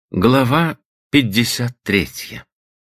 Глава 53.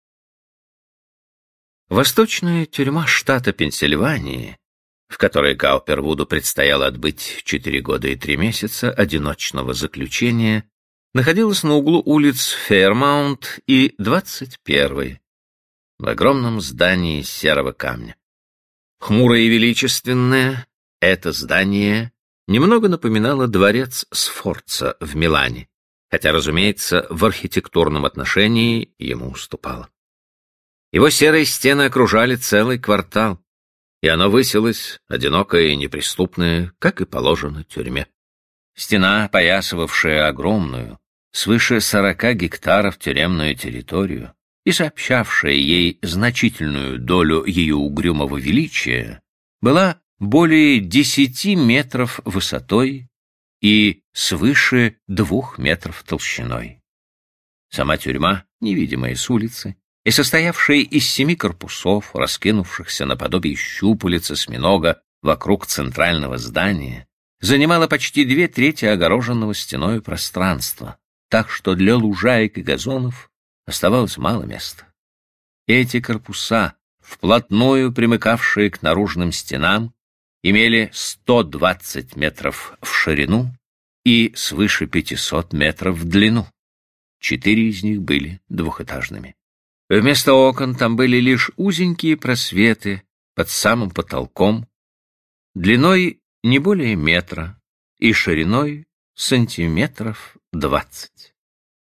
Восточная тюрьма штата Пенсильвании, в которой Каупервуду предстояло отбыть 4 года и 3 месяца одиночного заключения, находилась на углу улиц Фейрмаунт и 21-й, в огромном здании из серого камня. Хмурое и величественное, это здание немного напоминало дворец Сфорца в Милане, хотя, разумеется, в архитектурном отношении ему уступало. Его серые стены окружали целый квартал, и оно высилось, одинокое и неприступное, как и положено тюрьме. Стена, опоясывавшая огромную, свыше 40 гектаров тюремную территорию и сообщавшая ей значительную долю ее угрюмого величия, была более 10 метров высотой и свыше 2 метров толщиной. Сама тюрьма, невидимая с улицы, и состоявшая из 7 корпусов, раскинувшихся наподобие щупалец осьминога вокруг центрального здания, занимала почти 2/3 огороженного стеною пространства, так что для лужаек и газонов оставалось мало места. Эти корпуса, вплотную примыкавшие к наружным стенам, имели 120 метров в ширину и свыше 500 метров в длину. 4 из них были двухэтажными. Вместо окон там были лишь узенькие просветы под самым потолком, длиной не более метра и шириной сантиметров 20.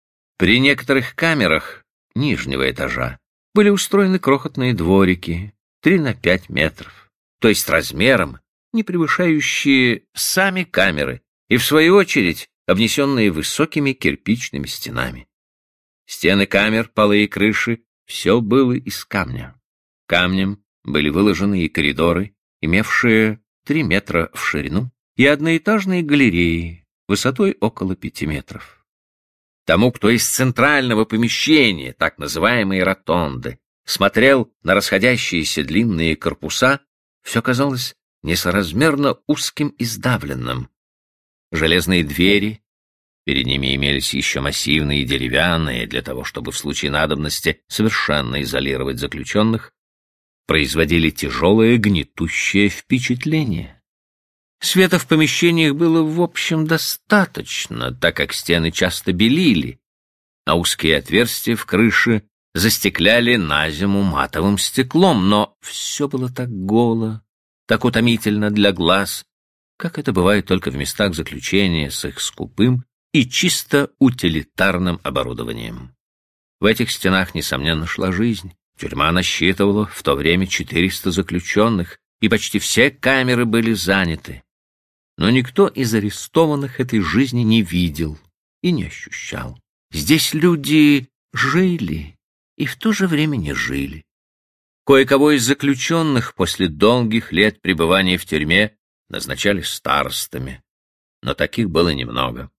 При некоторых камерах нижнего этажа были устроены крохотные дворики 3 на 5 метров, то есть размером не превышающие сами камеры и, в свою очередь, обнесенные высокими кирпичными стенами. Стены камер, полы и крыши — все было из камня. Камнем были выложены и коридоры, имевшие 3 метра в ширину, и одноэтажные галереи высотой около 5 метров. Тому, кто из центрального помещения, так называемой ротонды, смотрел на расходящиеся длинные корпуса, все казалось несоразмерно узким и сдавленным. Железные двери, перед ними имелись еще массивные деревянные, для того, чтобы в случае надобности совершенно изолировать заключенных, производили тяжелое гнетущее впечатление. Света в помещениях было, в общем, достаточно, так как стены часто белили, а узкие отверстия в крыше застекляли на зиму матовым стеклом, но все было так голо, так утомительно для глаз, как это бывает только в местах заключения с их скупым и чисто утилитарным оборудованием. В этих стенах, несомненно, шла жизнь. Тюрьма насчитывала в то время 400 заключенных, и почти все камеры были заняты. Но никто из арестованных этой жизни не видел и не ощущал. Здесь люди жили и в то же время не жили. Кое-кого из заключенных после долгих лет пребывания в тюрьме назначали старостами, но таких было немного.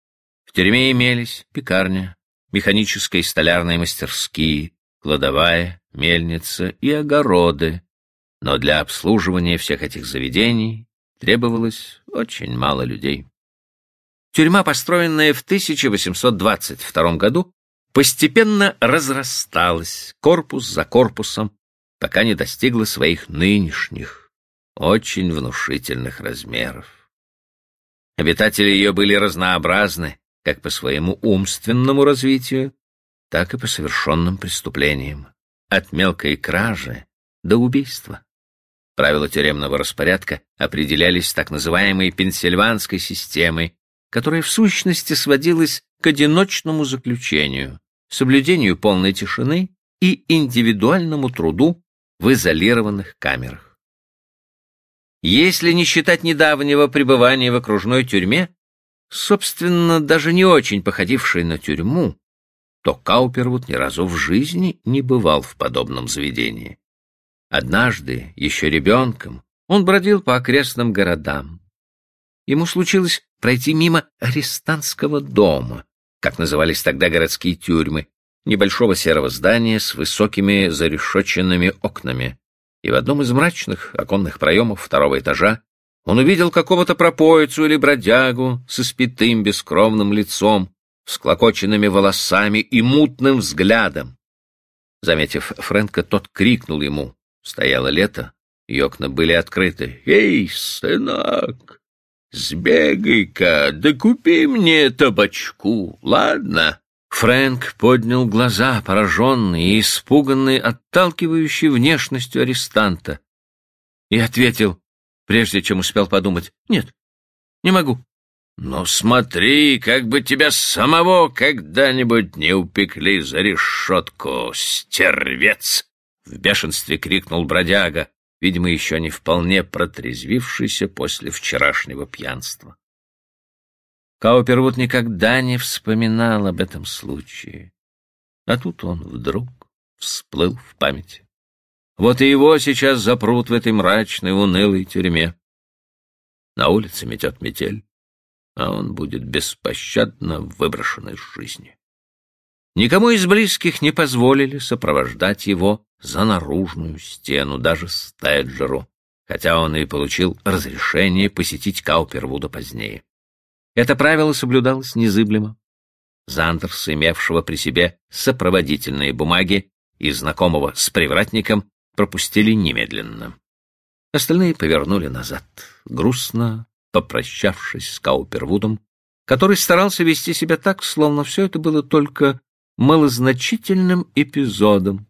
В тюрьме имелись пекарня, механическая и столярные мастерские, кладовая, мельница и огороды, но для обслуживания всех этих заведений требовалось очень мало людей. Тюрьма, построенная в 1822 году, постепенно разрасталась корпус за корпусом, пока не достигла своих нынешних, очень внушительных размеров. Обитатели ее были разнообразны как по своему умственному развитию, так и по совершенным преступлениям, от мелкой кражи до убийства. Правила тюремного распорядка определялись так называемой пенсильванской системой, которая в сущности сводилась к одиночному заключению, соблюдению полной тишины и индивидуальному труду в изолированных камерах. Если не считать недавнего пребывания в окружной тюрьме, собственно, даже не очень походившей на тюрьму, то Каупервуд ни разу в жизни не бывал в подобном заведении. Однажды, еще ребенком, он бродил по окрестным городам. Ему случилось пройти мимо арестантского дома, как назывались тогда городские тюрьмы, небольшого серого здания с высокими зарешетченными окнами, и в одном из мрачных оконных проемов 2-го этажа он увидел какого-то пропоицу или бродягу с испитым бескровным лицом, всклокоченными волосами и мутным взглядом. Заметив Фрэнка, тот крикнул ему. Стояло лето, и окна были открыты. «Эй, сынок, сбегай-ка, да купи мне табачку, ладно?» Фрэнк поднял глаза, пораженный и испуганный отталкивающей внешностью арестанта, и ответил, прежде чем успел подумать: «Нет, не могу». «Ну смотри, как бы тебя самого когда-нибудь не упекли за решетку, стервец!» В бешенстве крикнул бродяга, видимо, еще не вполне протрезвившийся после вчерашнего пьянства. Каупервуд никогда не вспоминал об этом случае, а тут он вдруг всплыл в памяти. Вот и его сейчас запрут в этой мрачной, унылой тюрьме. На улице метет метель, а он будет беспощадно выброшен из жизни. Никому из близких не позволили сопровождать его за наружную стену, даже Стеджеру, хотя он и получил разрешение посетить Каупервуда позднее. Это правило соблюдалось незыблемо. Зандерса, имевшего при себе сопроводительные бумаги и знакомого с привратником, пропустили немедленно. Остальные повернули назад, грустно попрощавшись с Каупервудом, который старался вести себя так, словно все это было только малозначительным эпизодом.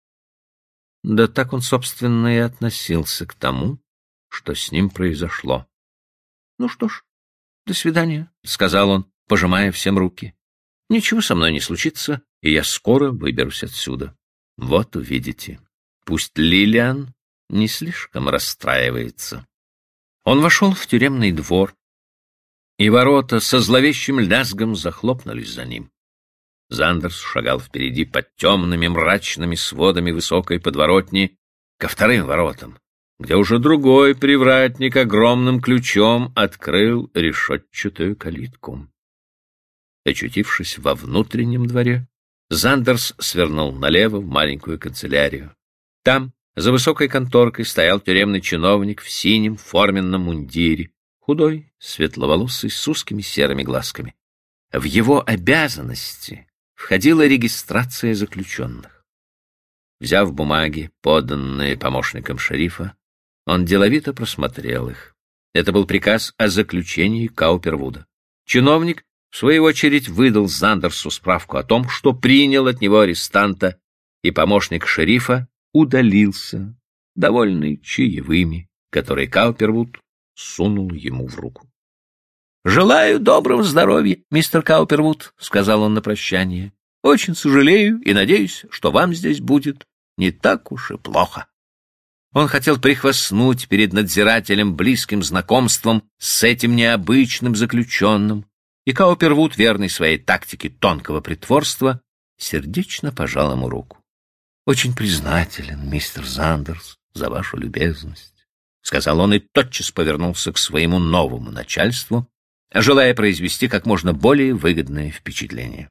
Да так он, собственно, и относился к тому, что с ним произошло. «Ну что ж, до свидания», — сказал он, пожимая всем руки. «Ничего со мной не случится, и я скоро выберусь отсюда. Вот увидите. Пусть Лилиан не слишком расстраивается». Он вошел в тюремный двор, и ворота со зловещим лязгом захлопнулись за ним. Зандерс шагал впереди под темными мрачными сводами высокой подворотни ко вторым воротам, где уже другой привратник огромным ключом открыл решетчатую калитку. Очутившись во внутреннем дворе, Зандерс свернул налево в маленькую канцелярию. Там, за высокой конторкой, стоял тюремный чиновник в синем форменном мундире, худой, светловолосый, с узкими серыми глазками. В его обязанности входила регистрация заключенных. Взяв бумаги, поданные помощником шерифа, он деловито просмотрел их. Это был приказ о заключении Каупервуда. Чиновник, в свою очередь, выдал Зандерсу справку о том, что принял от него арестанта, и помощник шерифа удалился, довольный чаевыми, которые Каупервуд сунул ему в руку. «Желаю доброго здоровья, мистер Каупервуд», — сказал он на прощание. «Очень сожалею и надеюсь, что вам здесь будет не так уж и плохо». Он хотел прихвастнуть перед надзирателем близким знакомством с этим необычным заключенным, и Каупервуд, верный своей тактике тонкого притворства, сердечно пожал ему руку. «Очень признателен, мистер Зандерс, за вашу любезность», — сказал он и тотчас повернулся к своему новому начальству, желая произвести как можно более выгодное впечатление.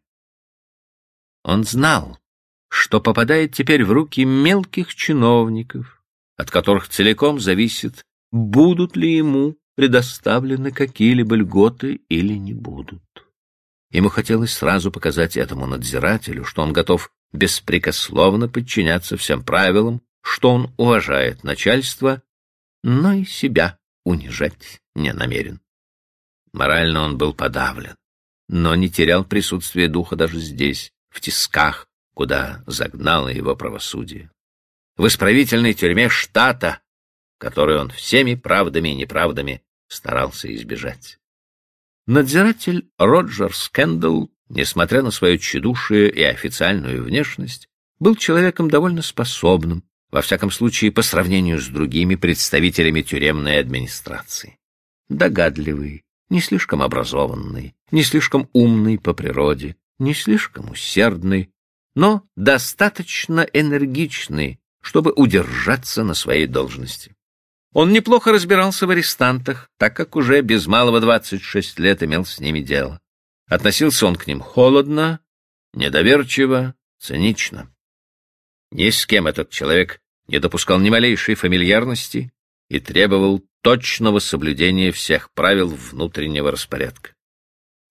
Он знал, что попадает теперь в руки мелких чиновников, от которых целиком зависит, будут ли ему предоставлены какие-либо льготы или не будут. Ему хотелось сразу показать этому надзирателю, что он готов беспрекословно подчиняться всем правилам, что он уважает начальство, но и себя унижать не намерен. Морально он был подавлен, но не терял присутствие духа даже здесь, в тисках, куда загнало его правосудие. В исправительной тюрьме штата, которую он всеми правдами и неправдами старался избежать. Надзиратель Роджер Скэндалл, несмотря на свое тщедушие и официальную внешность, был человеком довольно способным, во всяком случае по сравнению с другими представителями тюремной администрации. Догадливый, не слишком образованный, не слишком умный по природе, не слишком усердный, но достаточно энергичный, чтобы удержаться на своей должности. Он неплохо разбирался в арестантах, так как уже без малого 26 лет имел с ними дело. Относился он к ним холодно, недоверчиво, цинично. Ни с кем этот человек не допускал ни малейшей фамильярности и требовал точного соблюдения всех правил внутреннего распорядка.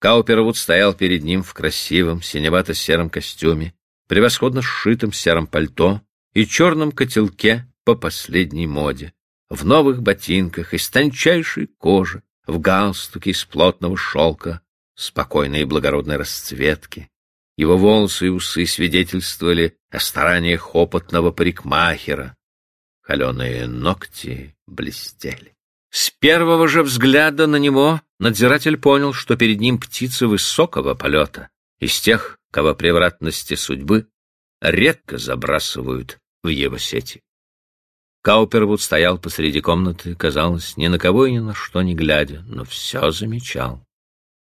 Каупервуд стоял перед ним в красивом синевато-сером костюме, превосходно сшитом сером пальто и черном котелке по последней моде, в новых ботинках из тончайшей кожи, в галстуке из плотного шелка, спокойной и благородной расцветки. Его волосы и усы свидетельствовали о стараниях опытного парикмахера. Холеные ногти блестели. С первого же взгляда на него надзиратель понял, что перед ним птица высокого полета, из тех, кого превратности судьбы редко забрасывают в его сети. Каупервуд стоял посреди комнаты, казалось, ни на кого и ни на что не глядя, но все замечал.